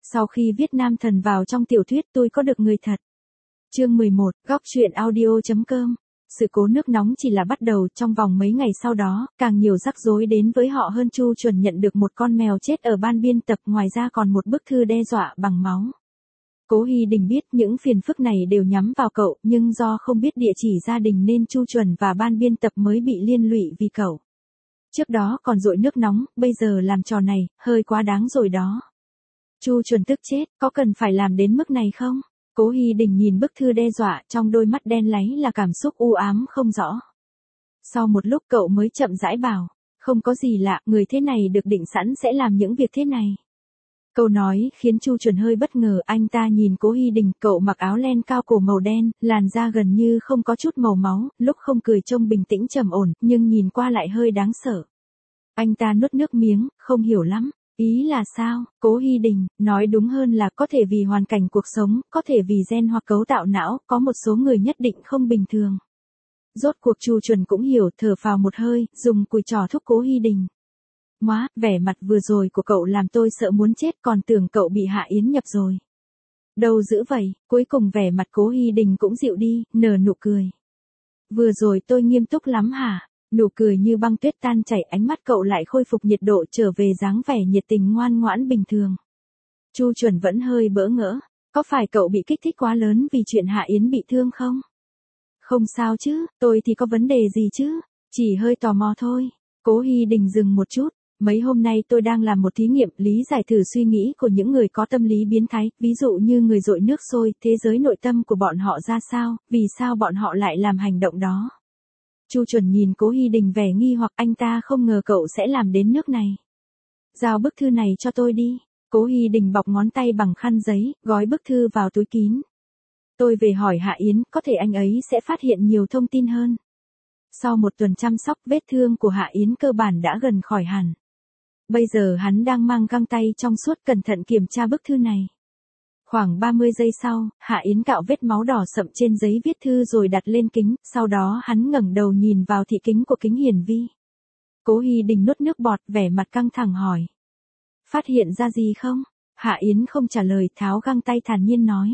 Sau khi viết nam thần vào trong tiểu thuyết tôi có được người thật. Chương 11, góc truyện audio.com. Sự cố nước nóng chỉ là bắt đầu, trong vòng mấy ngày sau đó, càng nhiều rắc rối đến với họ hơn. Chu Chuẩn nhận được một con mèo chết ở ban biên tập, ngoài ra còn một bức thư đe dọa bằng máu. Cố Hy Đình biết những phiền phức này đều nhắm vào cậu, nhưng do không biết địa chỉ gia đình nên Chu Chuẩn và ban biên tập mới bị liên lụy vì cậu. Trước đó còn dội nước nóng, bây giờ làm trò này, hơi quá đáng rồi đó. Chu Chuẩn tức chết, có cần phải làm đến mức này không? Cố Hy Đình nhìn bức thư đe dọa, trong đôi mắt đen láy là cảm xúc u ám không rõ. Sau một lúc cậu mới chậm rãi bảo, không có gì lạ, người thế này được định sẵn sẽ làm những việc thế này. Câu nói khiến Chu Chuẩn hơi bất ngờ, anh ta nhìn Cố Hy Đình, cậu mặc áo len cao cổ màu đen, làn da gần như không có chút màu máu, lúc không cười trông bình tĩnh trầm ổn, nhưng nhìn qua lại hơi đáng sợ. Anh ta nuốt nước miếng, không hiểu lắm. Ý là sao? Cố Hy Đình, nói đúng hơn là có thể vì hoàn cảnh cuộc sống, có thể vì gen hoặc cấu tạo não, có một số người nhất định không bình thường. Rốt cuộc Chu Chuẩn cũng hiểu, thở phào một hơi, dùng cùi trò thúc Cố Hy Đình. Móa, vẻ mặt vừa rồi của cậu làm tôi sợ muốn chết, còn tưởng cậu bị Hạ Yến nhập rồi. Đâu dữ vậy, cuối cùng vẻ mặt Cố Hy Đình cũng dịu đi, nở nụ cười. Vừa rồi tôi nghiêm túc lắm hả? Nụ cười như băng tuyết tan chảy, ánh mắt cậu lại khôi phục nhiệt độ, trở về dáng vẻ nhiệt tình ngoan ngoãn bình thường. Chu Chuẩn vẫn hơi bỡ ngỡ, có phải cậu bị kích thích quá lớn vì chuyện Hạ Yến bị thương không? Không sao chứ, tôi thì có vấn đề gì chứ, chỉ hơi tò mò thôi. Cố Hy Đình dừng một chút, mấy hôm nay tôi đang làm một thí nghiệm, lý giải thử suy nghĩ của những người có tâm lý biến thái, ví dụ như người dội nước sôi, thế giới nội tâm của bọn họ ra sao, vì sao bọn họ lại làm hành động đó. Chu Chuẩn nhìn Cố Hy Đình vẻ nghi hoặc, anh ta không ngờ cậu sẽ làm đến nước này. Giao bức thư này cho tôi đi. Cố Hy Đình bọc ngón tay bằng khăn giấy, gói bức thư vào túi kín. Tôi về hỏi Hạ Yến, có thể anh ấy sẽ phát hiện nhiều thông tin hơn. Sau một tuần chăm sóc, vết thương của Hạ Yến cơ bản đã gần khỏi hẳn. Bây giờ hắn đang mang găng tay trong suốt, cẩn thận kiểm tra bức thư này. Khoảng 30 giây sau, Hạ Yến cạo vết máu đỏ sậm trên giấy viết thư rồi đặt lên kính, sau đó hắn ngẩng đầu nhìn vào thị kính của kính hiển vi. Cố Hy Đình nuốt nước bọt, vẻ mặt căng thẳng hỏi. Phát hiện ra gì không? Hạ Yến không trả lời, tháo găng tay thản nhiên nói.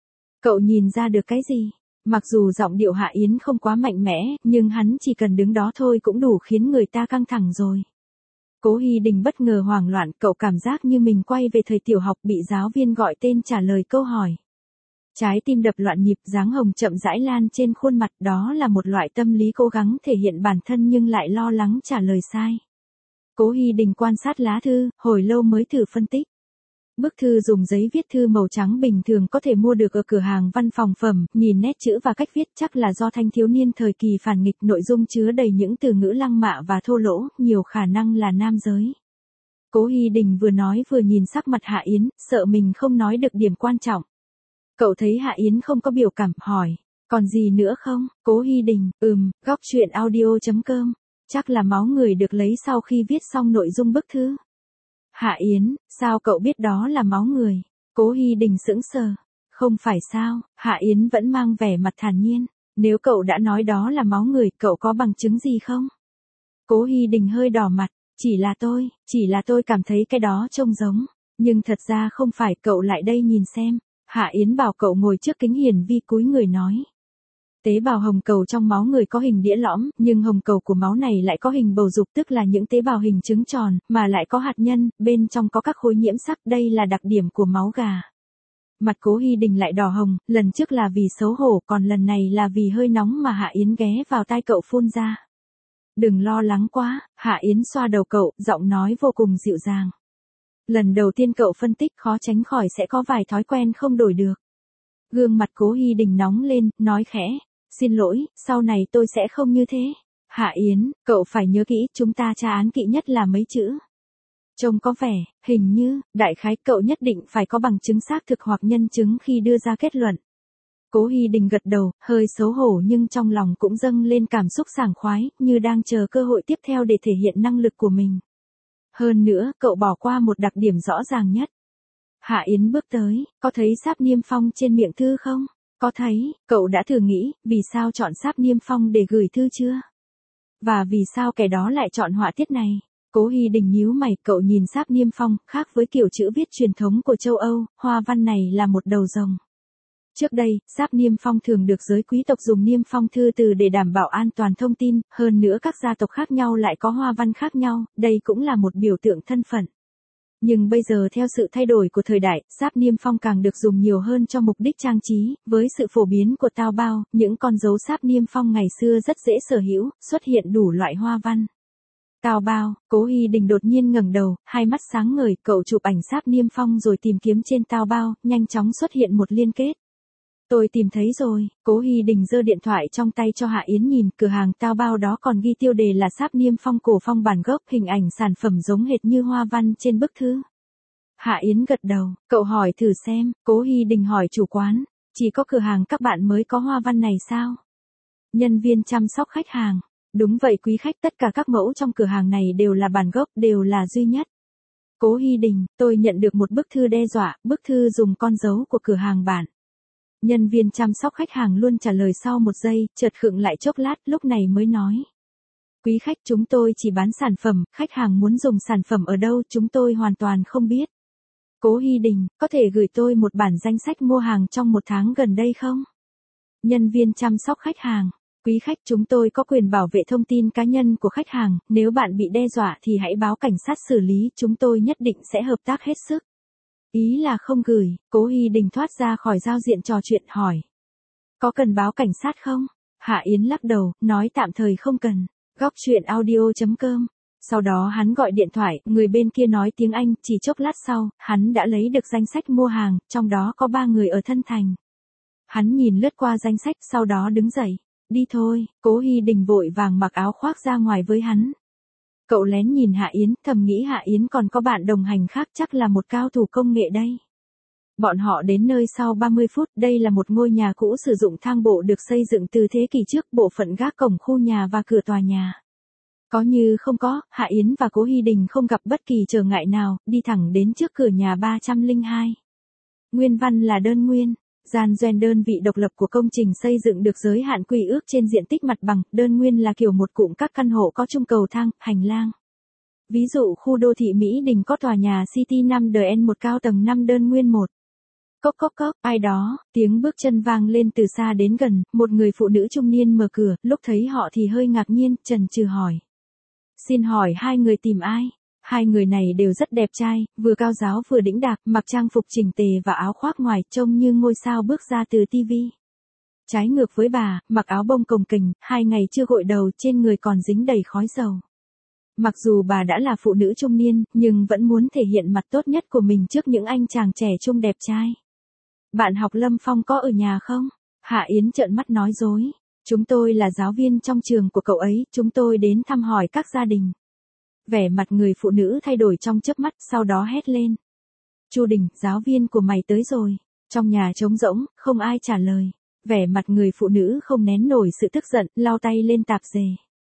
Cậu nhìn ra được cái gì? Mặc dù giọng điệu Hạ Yến không quá mạnh mẽ, nhưng hắn chỉ cần đứng đó thôi cũng đủ khiến người ta căng thẳng rồi. Cố Hy Đình bất ngờ hoảng loạn, cậu cảm giác như mình quay về thời tiểu học, bị giáo viên gọi tên trả lời câu hỏi. Trái tim đập loạn nhịp, dáng hồng chậm rãi lan trên khuôn mặt, đó là một loại tâm lý cố gắng thể hiện bản thân nhưng lại lo lắng trả lời sai. Cố Hy Đình quan sát lá thư, hồi lâu mới thử phân tích. Bức thư dùng giấy viết thư màu trắng bình thường có thể mua được ở cửa hàng văn phòng phẩm, nhìn nét chữ và cách viết chắc là do thanh thiếu niên thời kỳ phản nghịch, nội dung chứa đầy những từ ngữ lăng mạ và thô lỗ, nhiều khả năng là nam giới. Cố Hy Đình vừa nói vừa nhìn sắc mặt Hạ Yến, sợ mình không nói được điểm quan trọng. Cậu thấy Hạ Yến không có biểu cảm, hỏi, còn gì nữa không? Cố Hy Đình, góc truyện audio.com, chắc là máu người được lấy sau khi viết xong nội dung bức thư. Hạ Yến, sao cậu biết đó là máu người? Cố Hy Đình sững sờ. Không phải sao? Hạ Yến vẫn mang vẻ mặt thản nhiên. Nếu cậu đã nói đó là máu người, cậu có bằng chứng gì không? Cố Hy Đình hơi đỏ mặt. Chỉ là tôi cảm thấy cái đó trông giống. Nhưng thật ra không phải, cậu lại đây nhìn xem. Hạ Yến bảo cậu ngồi trước kính hiển vi, cúi người nói. Tế bào hồng cầu trong máu người có hình đĩa lõm, nhưng hồng cầu của máu này lại có hình bầu dục, tức là những tế bào hình trứng tròn, mà lại có hạt nhân, bên trong có các khối nhiễm sắc, đây là đặc điểm của máu gà. Mặt Cố Hy Đình lại đỏ hồng, lần trước là vì xấu hổ, còn lần này là vì hơi nóng mà Hạ Yến ghé vào tai cậu phun ra. Đừng lo lắng quá, Hạ Yến xoa đầu cậu, giọng nói vô cùng dịu dàng. Lần đầu tiên cậu phân tích khó tránh khỏi sẽ có vài thói quen không đổi được. Gương mặt Cố Hy Đình nóng lên, nói khẽ. Xin lỗi, sau này tôi sẽ không như thế. Hạ Yến, cậu phải nhớ kỹ, chúng ta tra án kỹ nhất là mấy chữ. Trông có vẻ, hình như, đại khái cậu nhất định phải có bằng chứng xác thực hoặc nhân chứng khi đưa ra kết luận. Cố Hy Đình gật đầu, hơi xấu hổ nhưng trong lòng cũng dâng lên cảm xúc sảng khoái, như đang chờ cơ hội tiếp theo để thể hiện năng lực của mình. Hơn nữa, cậu bỏ qua một đặc điểm rõ ràng nhất. Hạ Yến bước tới, có thấy sáp niêm phong trên miệng thư không? Có thấy, cậu đã thử nghĩ, vì sao chọn sáp niêm phong để gửi thư chưa? Và vì sao kẻ đó lại chọn họa tiết này? Cố Hy Đình nhíu mày, cậu nhìn sáp niêm phong, khác với kiểu chữ viết truyền thống của châu Âu, hoa văn này là một đầu rồng. Trước đây, sáp niêm phong thường được giới quý tộc dùng niêm phong thư từ để đảm bảo an toàn thông tin, hơn nữa các gia tộc khác nhau lại có hoa văn khác nhau, đây cũng là một biểu tượng thân phận. Nhưng bây giờ theo sự thay đổi của thời đại, sáp niêm phong càng được dùng nhiều hơn cho mục đích trang trí, với sự phổ biến của tao bao, những con dấu sáp niêm phong ngày xưa rất dễ sở hữu, xuất hiện đủ loại hoa văn. Tao bao, Cố Hy Đình đột nhiên ngẩng đầu, hai mắt sáng ngời, cậu chụp ảnh sáp niêm phong rồi tìm kiếm trên tao bao, nhanh chóng xuất hiện một liên kết. Tôi tìm thấy rồi, Cố Hy Đình giơ điện thoại trong tay cho Hạ Yến nhìn, cửa hàng tao bao đó còn ghi tiêu đề là sáp niêm phong cổ phong bản gốc, hình ảnh sản phẩm giống hệt như hoa văn trên bức thư. Hạ Yến gật đầu, cậu hỏi thử xem, Cố Hy Đình hỏi chủ quán, chỉ có cửa hàng các bạn mới có hoa văn này sao? Nhân viên chăm sóc khách hàng, đúng vậy quý khách, tất cả các mẫu trong cửa hàng này đều là bản gốc, đều là duy nhất. Cố Hy Đình, tôi nhận được một bức thư đe dọa, bức thư dùng con dấu của cửa hàng bạn. Nhân viên chăm sóc khách hàng luôn trả lời sau một giây, chợt khựng lại chốc lát, lúc này mới nói. Quý khách, chúng tôi chỉ bán sản phẩm, khách hàng muốn dùng sản phẩm ở đâu chúng tôi hoàn toàn không biết. Cố Hy Đình, có thể gửi tôi một bản danh sách mua hàng trong một tháng gần đây không? Nhân viên chăm sóc khách hàng. Quý khách, chúng tôi có quyền bảo vệ thông tin cá nhân của khách hàng, nếu bạn bị đe dọa thì hãy báo cảnh sát xử lý, chúng tôi nhất định sẽ hợp tác hết sức. Ý là không gửi, Cố Hy Đình thoát ra khỏi giao diện trò chuyện hỏi. Có cần báo cảnh sát không? Hạ Yến lắc đầu, nói tạm thời không cần. Góc truyện audio.com. Sau đó hắn gọi điện thoại, người bên kia nói tiếng Anh, chỉ chốc lát sau, hắn đã lấy được danh sách mua hàng, trong đó có 3 người ở Thân Thành. Hắn nhìn lướt qua danh sách, sau đó đứng dậy. Đi thôi, Cố Hy Đình vội vàng mặc áo khoác ra ngoài với hắn. Cậu lén nhìn Hạ Yến, thầm nghĩ Hạ Yến còn có bạn đồng hành khác, chắc là một cao thủ công nghệ đây. Bọn họ đến nơi sau 30 phút, đây là một ngôi nhà cũ sử dụng thang bộ được xây dựng từ thế kỷ trước, bộ phận gác cổng khu nhà và cửa tòa nhà. Có như không có, Hạ Yến và Cố Hy Đình không gặp bất kỳ trở ngại nào, đi thẳng đến trước cửa nhà 302. Nguyên văn là đơn nguyên. Gian doanh đơn vị độc lập của công trình xây dựng được giới hạn quy ước trên diện tích mặt bằng, đơn nguyên là kiểu một cụm các căn hộ có chung cầu thang, hành lang. Ví dụ khu đô thị Mỹ Đình có tòa nhà City 5DN một cao tầng 5 đơn nguyên 1. Cốc cốc cốc, ai đó, tiếng bước chân vang lên từ xa đến gần, một người phụ nữ trung niên mở cửa, lúc thấy họ thì hơi ngạc nhiên, chần chừ hỏi. Xin hỏi hai người tìm ai? Hai người này đều rất đẹp trai, vừa cao giáo vừa đĩnh đạc, mặc trang phục chỉnh tề và áo khoác ngoài, trông như ngôi sao bước ra từ tivi. Trái ngược với bà, mặc áo bông cồng kềnh, 2 ngày chưa gội đầu, trên người còn dính đầy khói dầu. Mặc dù bà đã là phụ nữ trung niên, nhưng vẫn muốn thể hiện mặt tốt nhất của mình trước những anh chàng trẻ trung đẹp trai. Bạn học Lâm Phong có ở nhà không? Hạ Yến trợn mắt nói dối. Chúng tôi là giáo viên trong trường của cậu ấy, chúng tôi đến thăm hỏi các gia đình. Vẻ mặt người phụ nữ thay đổi trong chớp mắt, sau đó hét lên. Chu Đình, giáo viên của mày tới rồi. Trong nhà trống rỗng, không ai trả lời. Vẻ mặt người phụ nữ không nén nổi sự tức giận, lau tay lên tạp dề.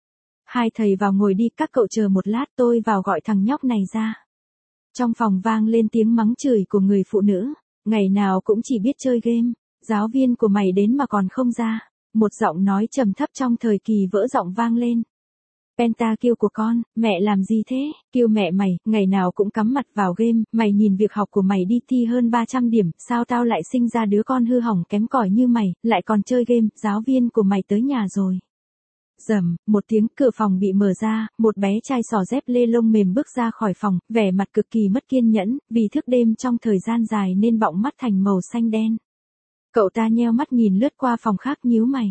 Hai thầy vào ngồi đi, các cậu chờ một lát, tôi vào gọi thằng nhóc này ra. Trong phòng vang lên tiếng mắng chửi của người phụ nữ. Ngày nào cũng chỉ biết chơi game. Giáo viên của mày đến mà còn không ra. Một giọng nói trầm thấp trong thời kỳ vỡ giọng vang lên. Penta kêu của con, mẹ làm gì thế? Kêu mẹ mày, ngày nào cũng cắm mặt vào game, mày nhìn việc học của mày đi thi hơn 300 điểm, sao tao lại sinh ra đứa con hư hỏng kém cỏi như mày, lại còn chơi game, giáo viên của mày tới nhà rồi. Rầm, một tiếng, cửa phòng bị mở ra, một bé trai xỏ dép lê lông mềm bước ra khỏi phòng, vẻ mặt cực kỳ mất kiên nhẫn, vì thức đêm trong thời gian dài nên bọng mắt thành màu xanh đen. Cậu ta nheo mắt nhìn lướt qua phòng khác nhíu mày.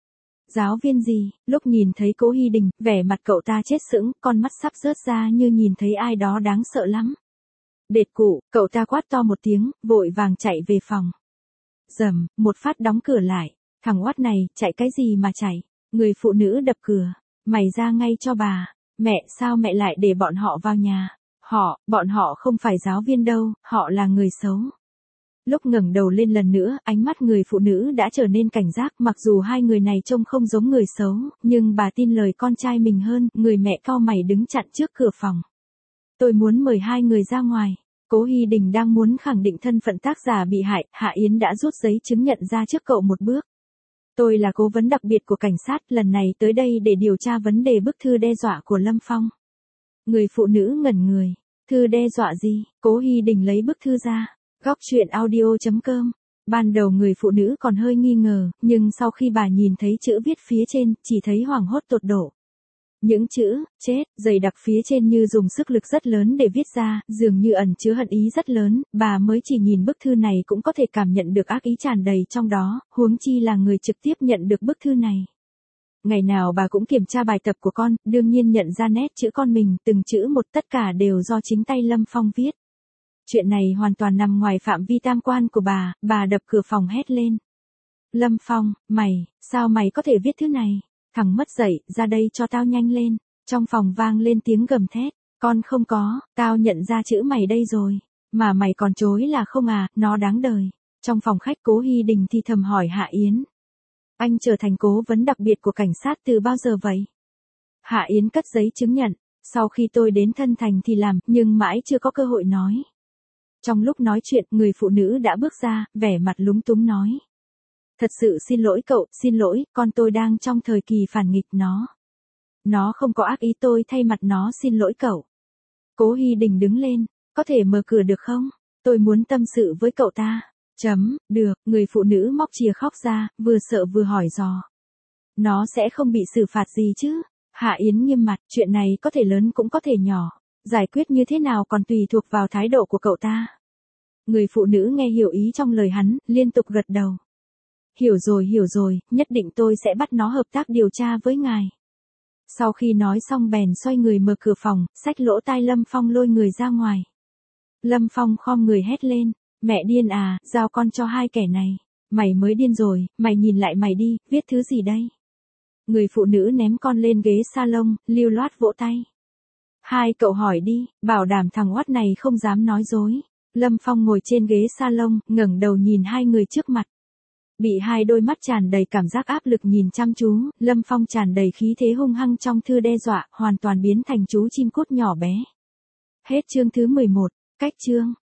Giáo viên gì? Lúc nhìn thấy Cố Hy Đình, vẻ mặt cậu ta chết sững, con mắt sắp rớt ra như nhìn thấy ai đó đáng sợ lắm. Đệt cụ, cậu ta quát to một tiếng, vội vàng chạy về phòng. Rầm, một phát đóng cửa lại. Thằng oát này, chạy cái gì mà chạy? Người phụ nữ đập cửa. Mày ra ngay cho bà. Mẹ, sao mẹ lại để bọn họ vào nhà? Bọn họ không phải giáo viên đâu, họ là người xấu. Lúc ngẩng đầu lên lần nữa, ánh mắt người phụ nữ đã trở nên cảnh giác, mặc dù hai người này trông không giống người xấu, nhưng bà tin lời con trai mình hơn, người mẹ cau mày đứng chặn trước cửa phòng. Tôi muốn mời hai người ra ngoài. Cố Hy Đình đang muốn khẳng định thân phận tác giả bị hại, Hạ Yến đã rút giấy chứng nhận ra trước cậu một bước. Tôi là cố vấn đặc biệt của cảnh sát, lần này tới đây để điều tra vấn đề bức thư đe dọa của Lâm Phong. Người phụ nữ ngẩn người. Thư đe dọa gì? Cố Hi Đình lấy bức thư ra. Góc chuyện audio.com. Ban đầu người phụ nữ còn hơi nghi ngờ, nhưng sau khi bà nhìn thấy chữ viết phía trên, chỉ thấy hoảng hốt tột độ. Những chữ, chết, dày đặc phía trên như dùng sức lực rất lớn để viết ra, dường như ẩn chứa hận ý rất lớn, bà mới chỉ nhìn bức thư này cũng có thể cảm nhận được ác ý tràn đầy trong đó, huống chi là người trực tiếp nhận được bức thư này. Ngày nào bà cũng kiểm tra bài tập của con, đương nhiên nhận ra nét chữ con mình, từng chữ một tất cả đều do chính tay Lâm Phong viết. Chuyện này hoàn toàn nằm ngoài phạm vi tam quan của bà đập cửa phòng hét lên. Lâm Phong, sao mày có thể viết thứ này? Thằng mất dậy, ra đây cho tao nhanh lên. Trong phòng vang lên tiếng gầm thét. Con không có, tao nhận ra chữ mày đây rồi. Mà mày còn chối là không à, nó đáng đời. Trong phòng khách Cố Hi Đình thì thầm hỏi Hạ Yến. Anh trở thành cố vấn đặc biệt của cảnh sát từ bao giờ vậy? Hạ Yến cất giấy chứng nhận. Sau khi tôi đến Thân Thành thì làm, nhưng mãi chưa có cơ hội nói. Trong lúc nói chuyện, người phụ nữ đã bước ra, vẻ mặt lúng túng nói. Thật sự xin lỗi cậu, xin lỗi, con tôi đang trong thời kỳ phản nghịch nó. Nó không có ác ý, tôi thay mặt nó xin lỗi cậu. Cố Hi Đình đứng lên, có thể mở cửa được không? Tôi muốn tâm sự với cậu ta. Được, người phụ nữ móc chìa khóc ra, vừa sợ vừa hỏi dò. Nó sẽ không bị xử phạt gì chứ? Hạ Yến nghiêm mặt, chuyện này có thể lớn cũng có thể nhỏ. Giải quyết như thế nào còn tùy thuộc vào thái độ của cậu ta. Người phụ nữ nghe hiểu ý trong lời hắn, liên tục gật đầu. Hiểu rồi, nhất định tôi sẽ bắt nó hợp tác điều tra với ngài. Sau khi nói xong bèn xoay người mở cửa phòng, xách lỗ tai Lâm Phong lôi người ra ngoài. Lâm Phong khom người hét lên, mẹ điên à, giao con cho hai kẻ này. Mày mới điên rồi, mày nhìn lại mày đi, viết thứ gì đây? Người phụ nữ ném con lên ghế salon, lưu loát vỗ tay. Hai cậu hỏi đi, bảo đảm thằng oát này không dám nói dối. Lâm Phong ngồi trên ghế salon, ngẩng đầu nhìn hai người trước mặt. Bị hai đôi mắt tràn đầy cảm giác áp lực nhìn chăm chú, Lâm Phong tràn đầy khí thế hung hăng trong thư đe dọa, hoàn toàn biến thành chú chim cút nhỏ bé. Hết chương thứ 11, cách chương.